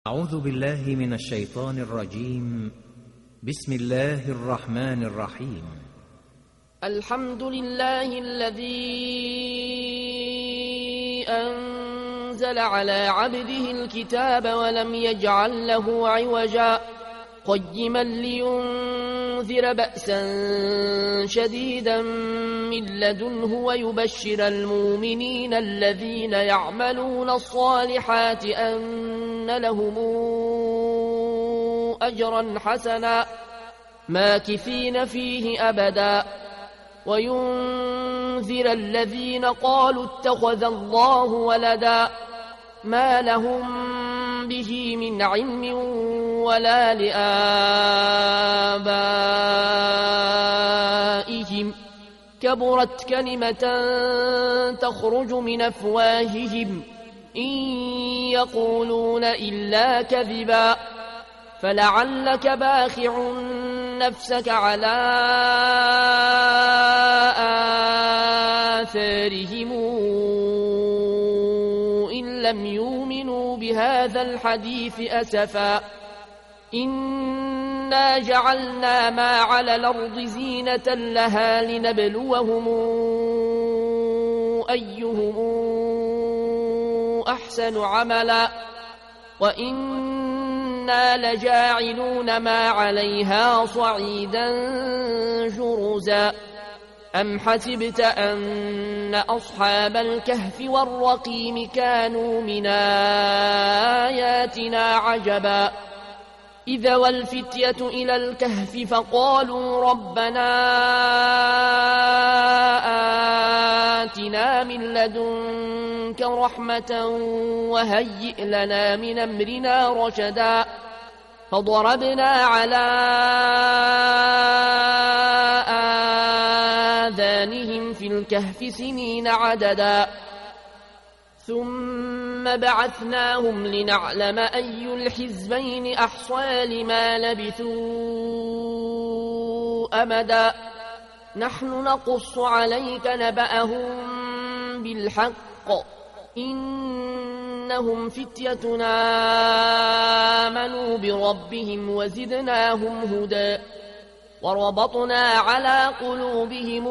أعوذ بالله من الشيطان الرجيم. بسم الله الرحمن الرحيم. الحمد لله الذي أنزل على عبده الكتاب ولم يجعل له عوجا قيما لينذر بأسا شديدا من لدنه ويبشر المؤمنين الذين يعملون الصالحات أن لهم أجرا حسنا ماكثين فيه أبدا وينذر الذين قالوا اتخذ الله ولدا ما لهم به من علم ولا لآبائهم كبرت كلمة تخرج من أفواههم إن يقولون إلا كذبا فلعلك باخع نفسك على آثارهم إن لم يؤمنوا بهذا الحديث أسفا إنا جعلنا ما على الأرض زينة لها لنبلوهم أيهم أحسن عملا وإنا لجاعلون ما عليها صعيدا جرزا أم حسبت أن أصحاب الكهف والرقيم كانوا من آياتنا عجبا إذا والفتية إلى الكهف فقالوا ربنا آتنا من لدنك رحمة وهيئ لنا من أمرنا رشدا فضربنا على آذانهم في الكهف سنين عددا ثم بعثناهم لنعلم أي الحزبين أحصى لما لبثوا أمدا نحن نقص عليك نبأهم بالحق إنهم فتيتنا آمنوا بربهم وزدناهم هدى وربطنا على قلوبهم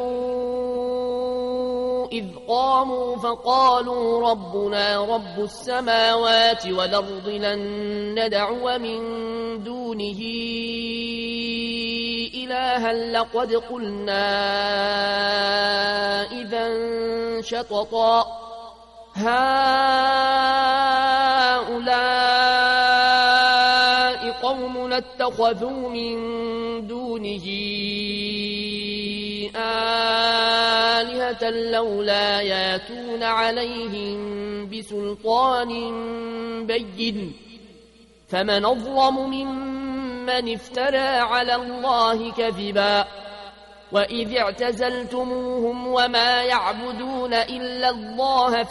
إذ قاموا فقالوا ربنا رب السماوات والأرض لن ندعو من دونه إلها لقد قلنا إذا شططا هؤلاء قوم اتخذوا من دونه آلهة لولا ياتون عليهم بسلطان بين فمن أظلم ممن افترى على الله كذبا وإذ اعتزلتموهم وما يعبدون إلا الله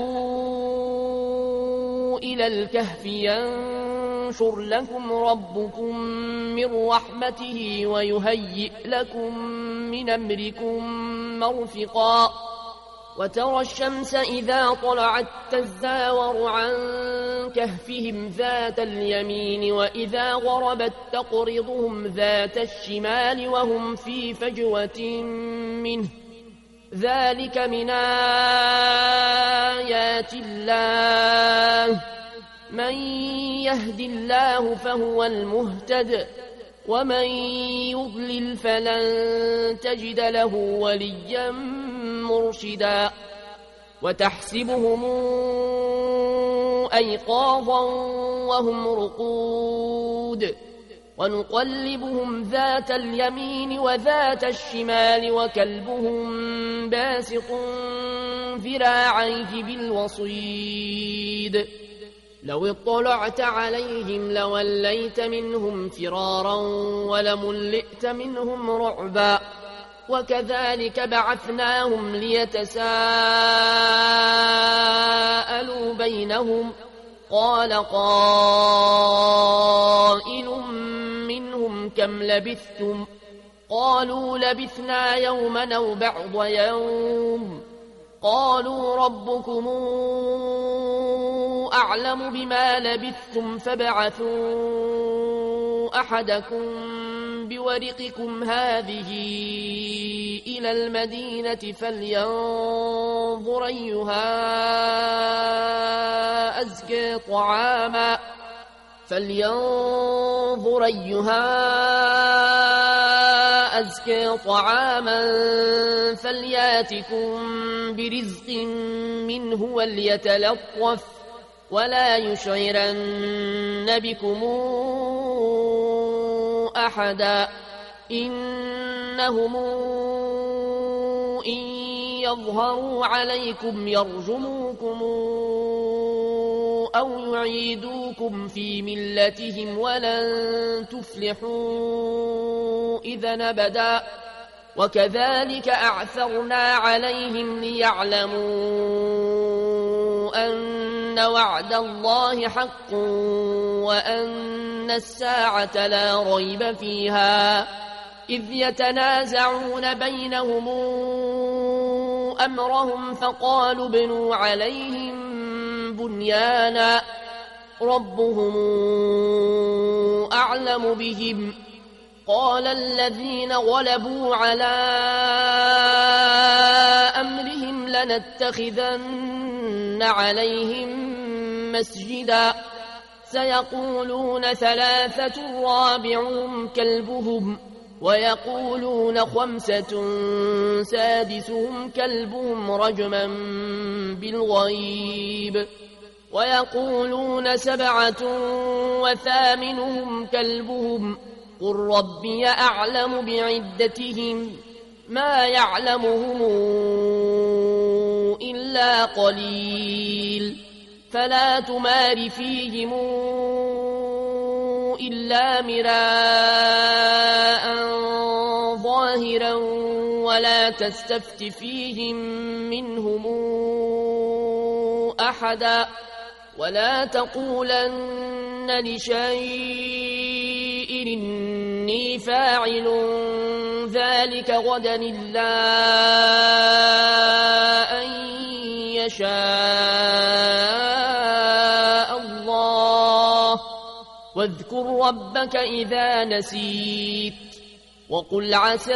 فأووا إلى الكهف ينشر لكم ربكم من رحمته ويهيئ لكم من أمركم مرفقا وترى الشمس إذا طلعت تزاور عن كهفهم ذات اليمين وإذا غربت تقرضهم ذات الشمال وهم في فجوة منه ذلك من آيات الله من يهد الله فهو المهتد ومن يضلل فلن تجد له وليا مرشدا وتحسبهم أيقاظا وهم رقود ونقلبهم ذات اليمين وذات الشمال وكلبهم باسط ذراعيه بالوصيد لو اطلعت عليهم لوليت منهم فرارا ولملئت منهم رعبا وكذلك بعثناهم ليتساءلوا بينهم قال قائل منهم كم لبثتم قالوا لبثنا يوما أو بعض يوم قالوا ربكم أعلم بما لبثتم فابعثوا أحدكم بورقكم هذه إلى المدينة فلينظر أيها أزكى طعاما فلياتكم برزق منه وليتلطف ولا يشعرن بكم أحدا إنهم إن يظهروا عليكم يرجموكم أو يعيدوكم في ملتهم ولن تفلحوا إذا أبدا وكذلك أعثرنا عليهم ليعلموا أن وعد الله حق وأن الساعة لا ريب فيها إذ يتنازعون بينهم أمرهم فقالوا ابنوا عليهم بنيانا ربهم أعلم بهم قال الذين غلبوا على أمرهم لنتخذن عليهم مسجدا سيقولون 3 رابعهم كلبهم ويقولون 5 سادسهم كلبهم رجما بالغيب ويقولون 7 وثامنهم كلبهم قل ربي أعلم بعدتهم ما يعلمهم إلا قليل فلا تمار فيهم إلا مراء ظاهرا ولا تستفت فيهم منهم أحدا ولا تقولن لشيء إني فاعل ذلك غدا إلا أن يشاء الله واذكر ربك إذا نسيت وقل عسى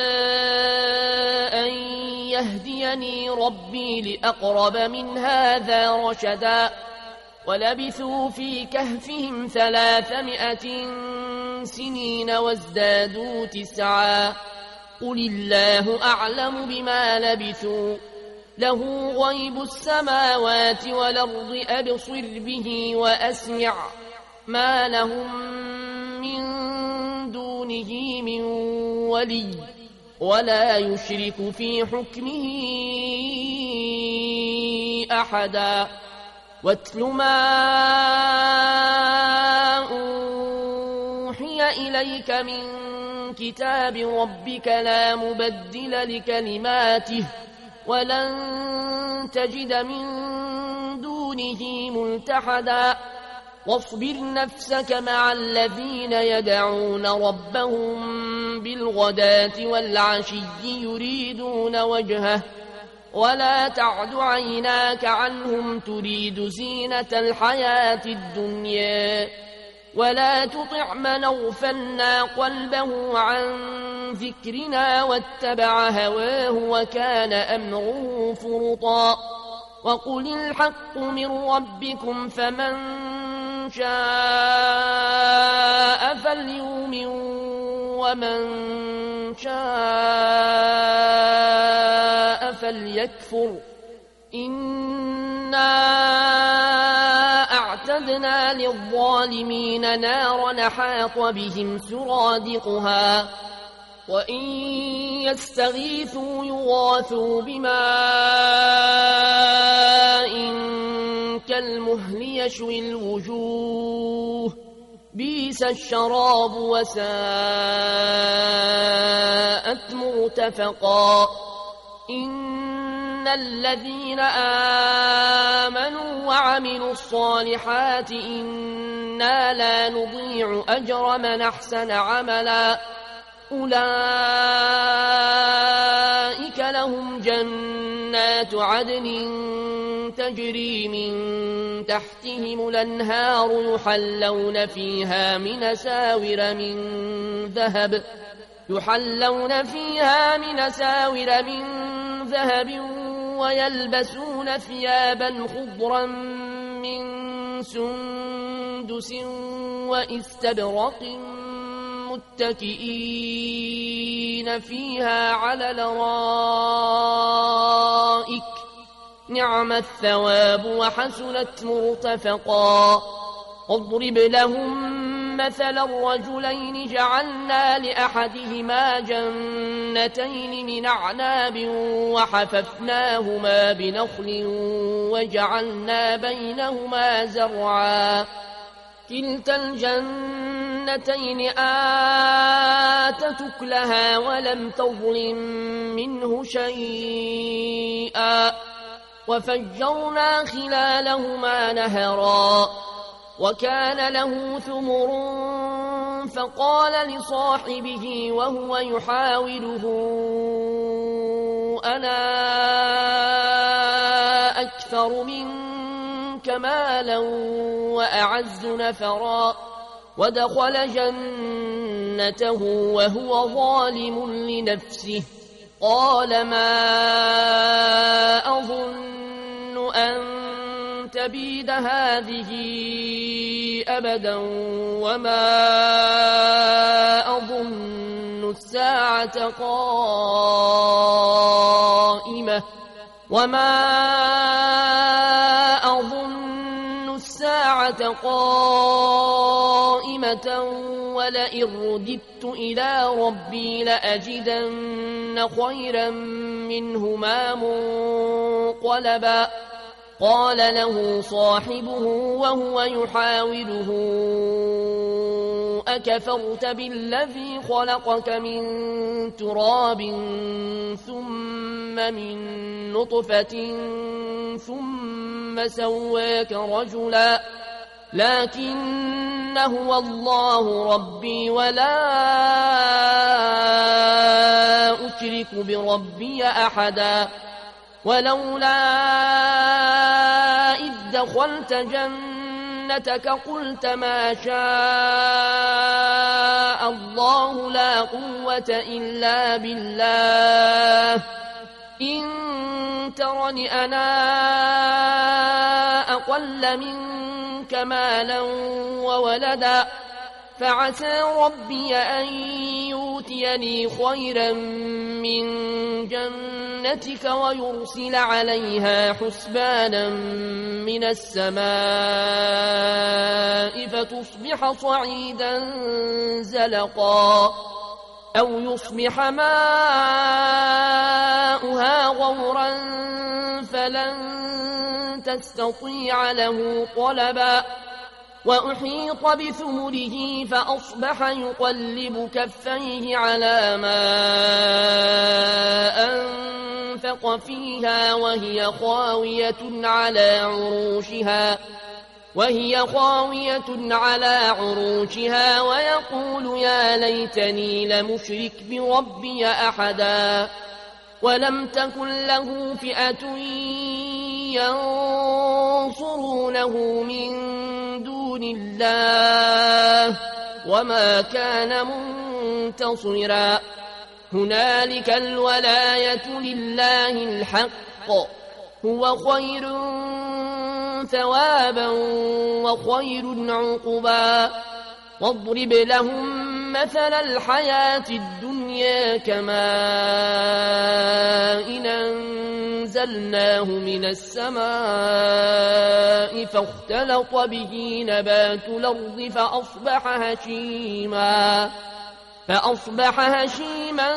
أن يهديني ربي لأقرب من هذا رشدا ولبثوا في كهفهم 300 سنين وازدادوا 9 قل الله أعلم بما لبثوا له غيب السماوات والأرض أبصر به وأسمع ما لهم من دونه من ولي ولا يشرك في حكمه أحدا واتل ما أوحي إليك من كتاب ربك لا مبدل لكلماته ولن تجد من دونه ملتحدا واصبر نفسك مع الذين يدعون ربهم بالغداة والعشي يريدون وجهه ولا تعد عيناك عنهم تريد زينة الحياة الدنيا ولا تطع من أغفلنا قلبه عن ذكرنا واتبع هواه وكان أمره فرطا وقل الحق من ربكم فمن شاء فليؤمن ومن شاء فليكفر إنا أعتدنا للظالمين نارا حاط بهم سرادقها وإن يستغيثوا يغاثوا بماء كالمهل يشوي الوجوه بئس الشراب وساءت مرتفقا إن الذين آمنوا وعملوا الصالحات إنا لا نضيع أجر من أحسن عملا أولئك لهم جنات عدن تجري من تحتهم الأنهار يحلون فيها من ساور من ذهب ويلبسون ثيابا خضرا من سندس واستبرق متكئين فيها على الارائك نعم الثواب وحسنت مرتفقا واضرب لهم مثل الرجلين جعلنا لأحدهما جنتين من أعناب وحففناهما بنخل وجعلنا بينهما زرعا كلتا الجنتين آتت أكلها ولم تظلم منه شيئا وفجرنا خلالهما نهرا وكان له ثمر فقال لصاحبه وهو يحاوره أنا أكثر منك مالا وأعز نفرا ودخل جنته وهو ظالم لنفسه قال ما أظن أن تبيد هذه أبدا وما أظن الساعة قائمة ولئن رددت إلى ربي لأجدن خيرا منهما منقلبا قال له صاحبه وهو يحاوره أكفرت بالذي خلقك من تراب ثم من نطفة ثم سواك رجلا لكن هو الله ربي ولا أشرك بربي أحدا ولولا إذ دخلت جنتك قلت ما شاء الله لا قوة إلا بالله إن ترني أنا أقل منك مالا وولدا فعسى ربي أن يؤتيني خيرا من جنتك ويرسل عليها حسبانا من السماء فتصبح صعيدا زلقا أو يصبح ماؤها غورا فلن تستطيع له طلبا وأحيط بثمره فأصبح يقلب كفيه على ما أنفق فيها وهي خاوية على عروشها ويقول يا ليتني لمشرك بربي أحدا ولم تكن له فئة ينصرونه من دون الله وما كان منتصرا هنالك الولاية لله الحق هو خير ثوابا وخير عقبا واضرب لهم مثل الحياة الدنيا كماء أنزلناه من السماء فاختلط به نبات الأرض فأصبح هشيما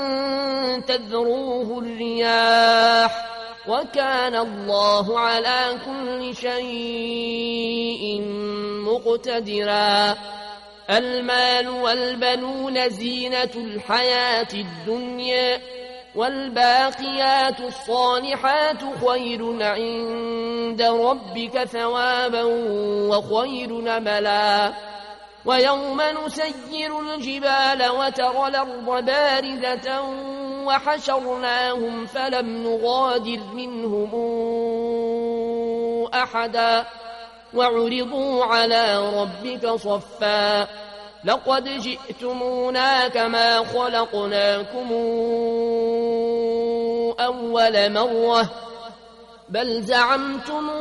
تذروه الرياح وكان الله على كل شيء مقتدرا المال والبنون زينة الحياة الدنيا والباقيات الصالحات خير عند ربك ثوابا وخير نملا ويوم نسير الجبال وترى الأرض بارزة وحشرناهم فلم نغادر منهم أحدا وعرضوا على ربك صفا لقد جئتمونا كما خلقناكم أول مرة بل زعمتم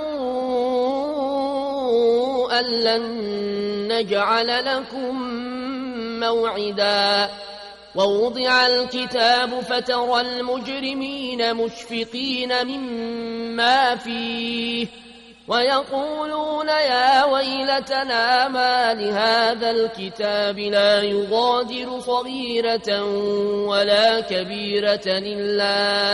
أن لن نجعل لكم موعدا ووضع الكتاب فترى المجرمين مشفقين مما فيه ويقولون يا ويلتنا ما لهذا الكتاب لا يغادر صغيرة ولا كبيرة إلا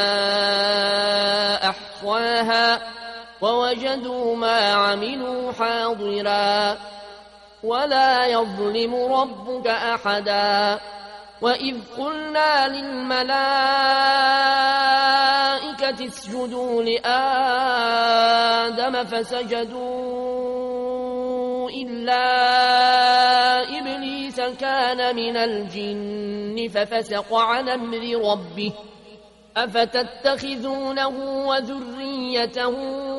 أحصاها ووجدوا ما عملوا حاضرا ولا يظلم ربك أحدا وإذ قلنا للملائكة اسجدوا لآدم فسجدوا إلا إبليس كان من الجن ففسق عن أمر ربه أفتتخذونه وذريته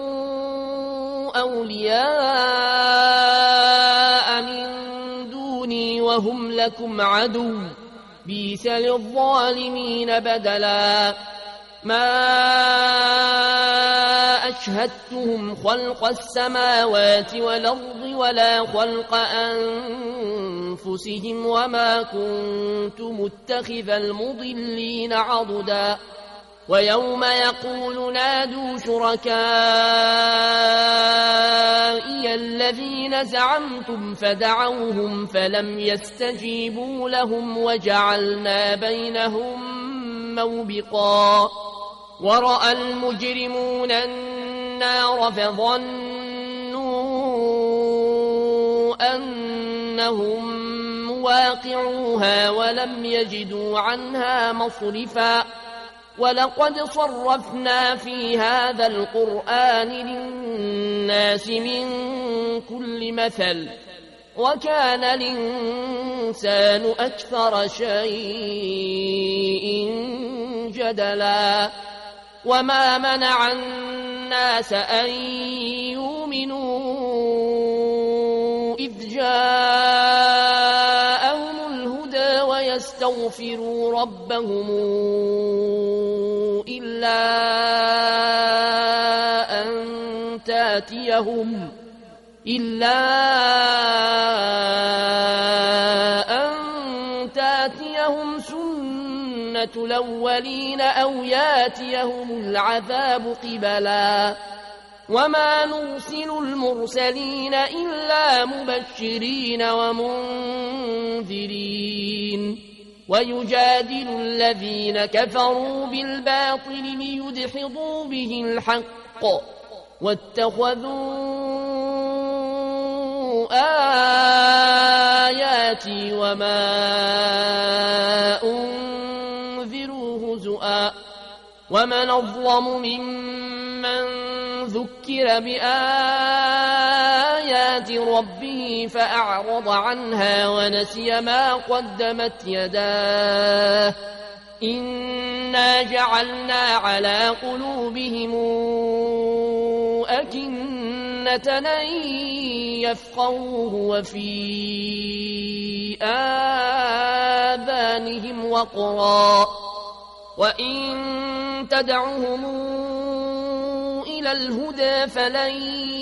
أولياء من دوني وهم لكم عدو بئس للظالمين بدلا ما أشهدتهم خلق السماوات والأرض ولا خلق أنفسهم وما كنت متخذ المضلين عضدا ويوم يقول نادوا شركائي الذين زعمتم فدعوهم فلم يستجيبوا لهم وجعلنا بينهم موبقا ورأى المجرمون النار فظنوا أنهم مواقعوها ولم يجدوا عنها مصرفا ولقد صرفنا في هذا القرآن للناس من كل مثل وكان الإنسان أكثر شيء جدلا وما منع الناس أن يؤمنوا إذ جاءهم الهدى ويستغفروا ربهم إلا أن تاتيهم سنة الأولين أو ياتيهم العذاب قبلا وما نرسل المرسلين إلا مبشرين ومنذرين ويجادل الذين كفروا بالباطل ليدحضوا به الحق واتخذوا آياتي وما أنذروا هزؤا ومن أظلم ممن ذكر بآيات ربه فأعرض عنها ونسي ما قدمت يداه إنا جعلنا على قلوبهم أكنة أن يفقهوه وفي آذانهم وقرا وإن تدعهم إلى الهدى فلن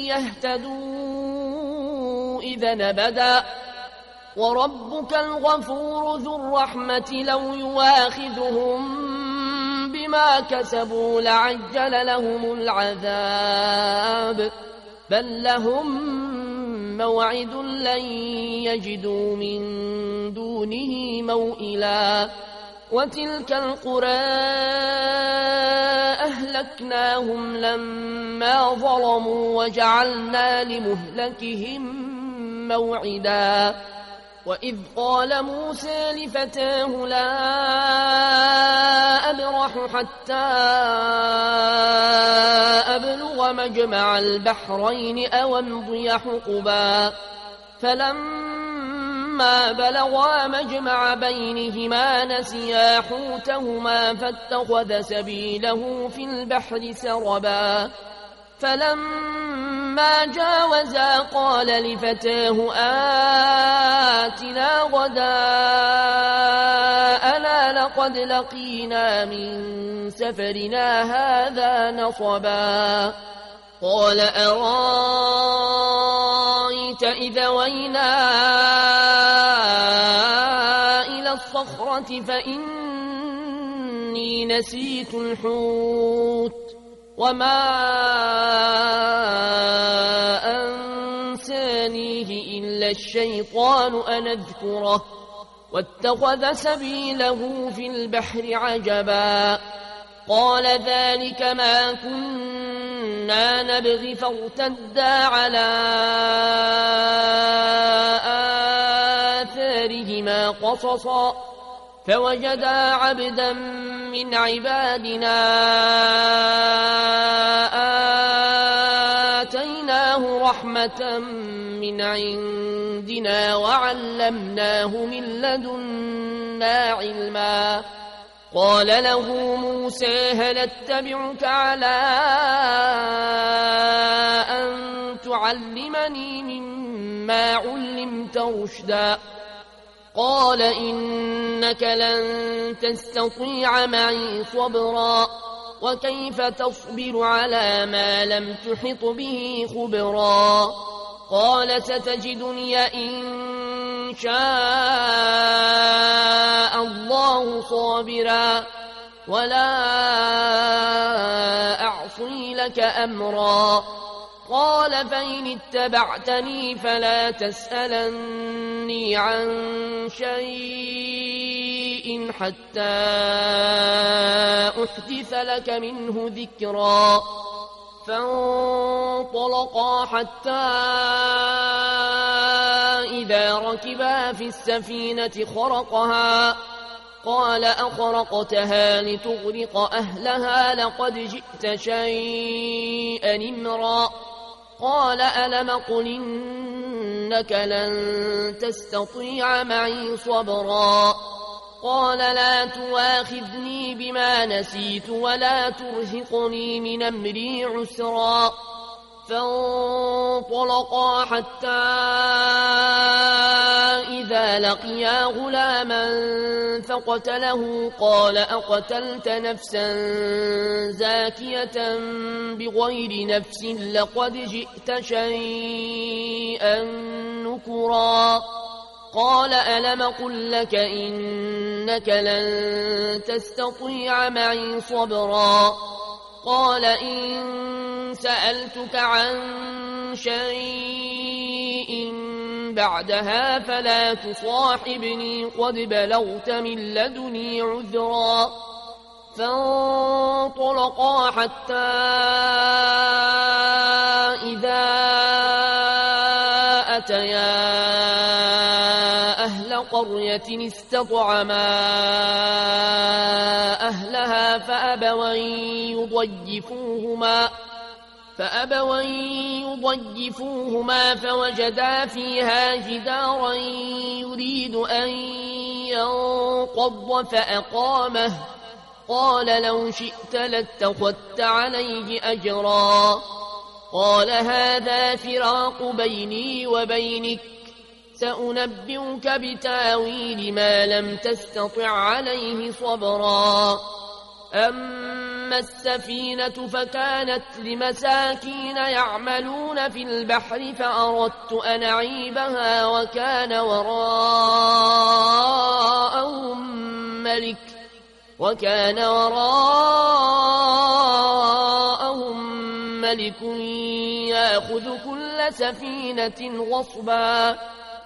يهتدوا إذا أبدا وربك الغفور ذو الرحمة لو يواخذهم بما كسبوا لعجل لهم العذاب بل لهم موعد لن يجدوا من دونه موئلا وتلك القرى أهلكناهم لما ظلموا وجعلنا لمهلكهم موعدا وإذ قال موسى لفتاه لا أبرح حتى أبلغ مجمع البحرين أو أمضي حقبا فلما بلغا مجمع بينهما نسيا حوتهما فاتخذ سبيله في البحر سربا فلما فلما جاوزا قال لفتاه آتنا غداءنا لقد لقينا من سفرنا هذا نصبا قال أرايت إذا وينا إلى الصخرة فإني نسيت الحوت وما أنسانيه إلا الشيطان أن أذكره واتخذ سبيله في البحر عجبا قال ذلك ما كنا نبغي فارتدا على آثارهما قصصا فوجدا عبدا من عبادنا آتيناه رحمة من عندنا وعلمناه من لدنا علما قال له موسى هل اتبعك على أن تعلمني مما علمت رشدا قال إنك لن تستطيع معي صبرا وكيف تصبر على ما لم تحط به خبرا قال ستجدني إن شاء الله صابرا ولا أعصي لك أمرا قال فإن اتبعتني فلا تسألني عن شيء حتى أحدث لك منه ذكرا فانطلقا حتى إذا ركبا في السفينة خرقها قال أخرقتها لتغرق أهلها لقد جئت شيئا إمرا قال ألم قل إنك لن تستطيع معي صبرا قال لا تواخذني بما نسيت ولا ترهقني من أمري عسرا فانطلقا حتى إذا لقيا غلاما فقتله قال أقتلت نفسا زاكية بغير نفس لقد جئت شيئا نكرا قال ألم قل لك إنك لن تستطيع معي صبرا قال إن سألتك عن شيء بعدها فلا تصاحبني قد بلغت من لدني عذرا فانطلقا حتى إذا أتيا أهل قرية استطعما أهلها فأبوا يضيفوهما فوجدا فيها جدارا يريد أن ينقض فأقامه قال لو شئت لاتخذت عليه أجرا قال هذا فراق بيني وبينك سأنبئك بتاويل ما لم تستطع عليه صبرا أما السفينة فكانت لمساكين يعملون في البحر فأردت أن أعيبها وكان وراءهم ملك يأخذ كل سفينة غصبا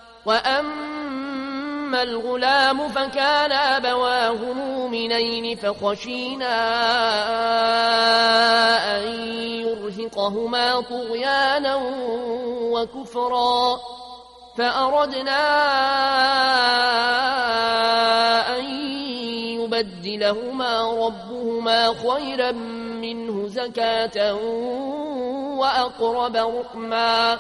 وأما الغلام فكان أبواه مؤمنين فخشينا أن يرهقهما طغيانا وكفرا فأردنا أن يبدلهما ربهما خيرا منه زكاة وأقرب رحما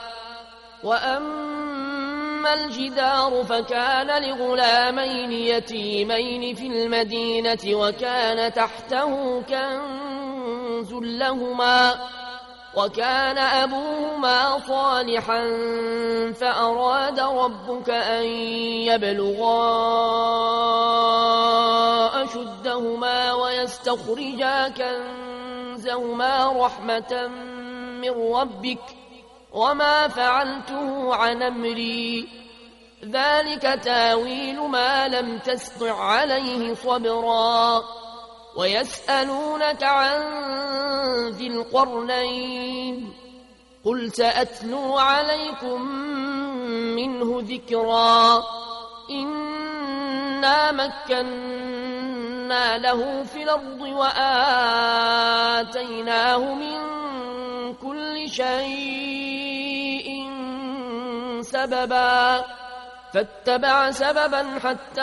وأما الجدار فكان لغلامين يتيمين في المدينة وكان تحته كنز لهما وكان أبوهما صالحا فأراد ربك أن يبلغا أشدهما ويستخرجا كنزهما رحمة من ربك وما فعلته عن أمري ذلك تاويل ما لم تسطع عليه صبرا ويسألونك عن ذي القرنين قل سأتلو عليكم منه ذكرا إنا مكنا له في الأرض وآتيناه من كل شيء سببا فاتبع سببا حتى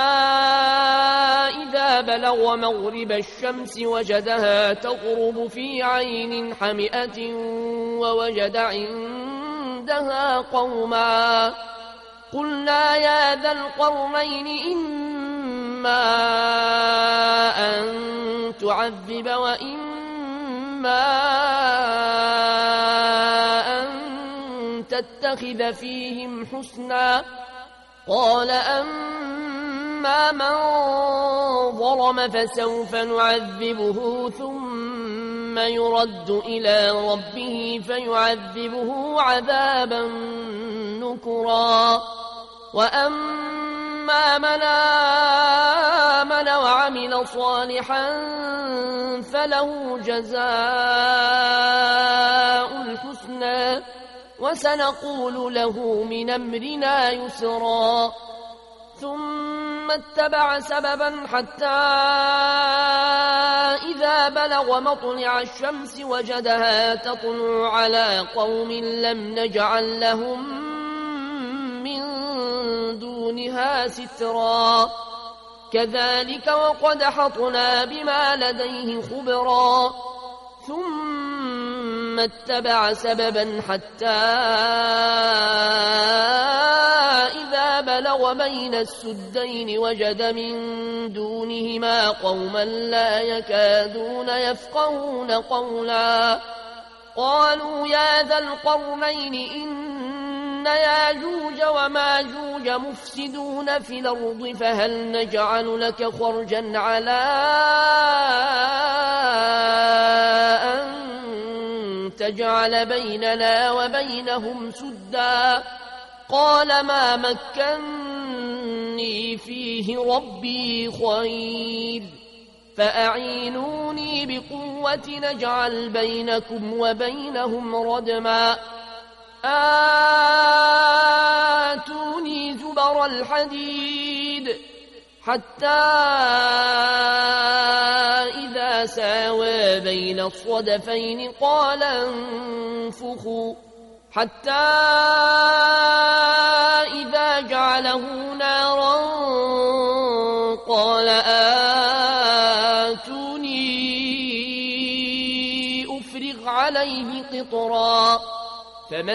إذا بلغ مغرب الشمس وجدها تغرب في عين حمئة ووجد عندها قوما قلنا يا ذا القرنين إما أن تعذب وإما أن تتخذ فيهم حسنا قال أما من ظلم فسوف نعذبه ثم يرد إلى ربه فيعذبه عذابا نكرا وأما من آمن وعمل صالحا فله جزاء الحسنى وسنقول له من أمرنا يسرا ثم اتبع سببا حتى إذا بلغ مطلع الشمس وجدها تطلع على قوم لم نجعل لهم من دونها سترا كذلك وقد حطنا بما لديه خبرا ثم اتبع سببا حتى إذا بلغ بين السدين وجد من دونهما قوما لا يكادون يفقهون قولا قالوا يا ذا القرنين إن ياجوج وماجوج مفسدون في الأرض فهل نجعل لك خرجا على أن تجعل بيننا وبينهم سدا قال ما مكني فيه ربي خير فأعينوني بقوة نجعل بينكم وبينهم ردما آتوني زبر الحديد حتى إذا ساوى بين الصدفين قال انفخوا حتى إذا جعله نارا قال آتوني أفرغ عليه قطرا فما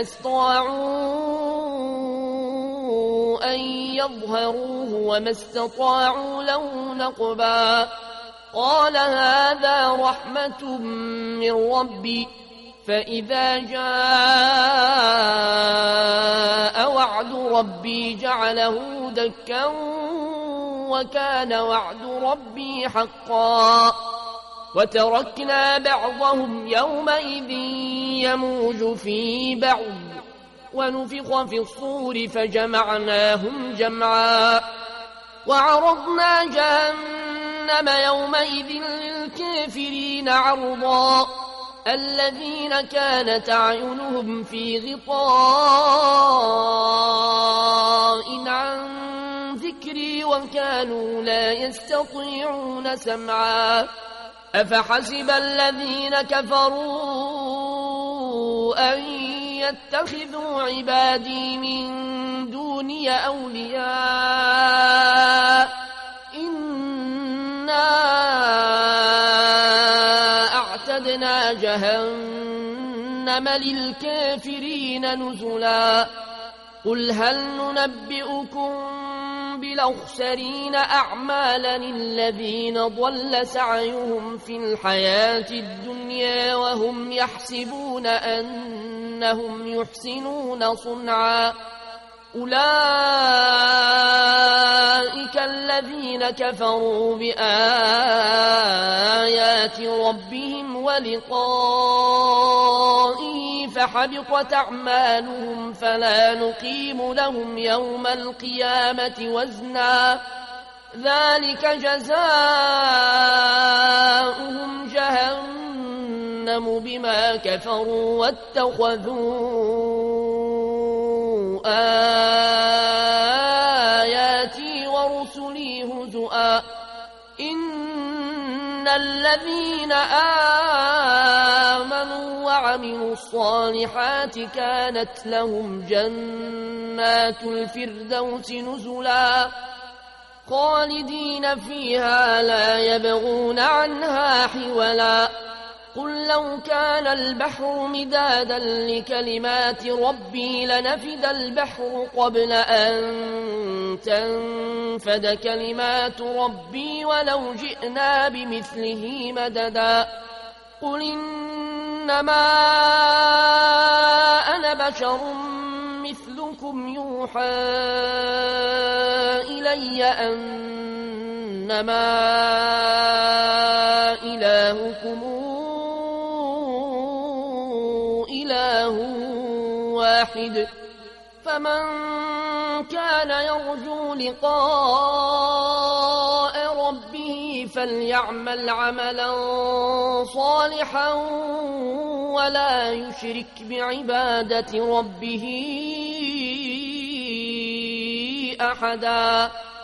استطاعوا أن يظهروه وما استطاعوا له نقبا قال هذا رحمة من ربي فإذا جاء وعد ربي جعله دكا وكان وعد ربي حقا وتركنا بعضهم يومئذ يموج في بعض ونفخ في الصور فجمعناهم جمعا وعرضنا جهنم يومئذ للكافرين عرضا الذين كانت أعينهم في غطاء عن ذكري وكانوا لا يستطيعون سمعا أفحسب الذين كفروا أن يتخذوا عبادي من دوني أولياء إنا أعتدنا جهنم للكافرين نزلا قل هل ننبئكم بالأخسرين أعمالا الذين ضل سعيهم في الحياة الدنيا وهم يحسبون أنهم يحسنون صنعا أولئك الذين كفروا بآيات ربهم ولقائه فحبطت أعمالهم فلا نقيم لهم يوم القيامة وزنا ذلك جزاؤهم جهنم بما كفروا واتخذوا آياتي ورسلي هزؤا إن الذين آمنوا وعملوا الصالحات كانت لهم جنات الفردوس نزلا خالدين فيها لا يبغون عنها حولا قل لو كان البحر مدادا لكلمات ربي لنفد البحر قبل أن تنفد كلمات ربي ولو جئنا بمثله مددا قل إنما أنا بشر مثلكم يوحى إلي أنما إلهكم إله واحد فمن كان يرجو لقاء ربه فليعمل عملا صالحا ولا يشرك بعبادة ربه أحدا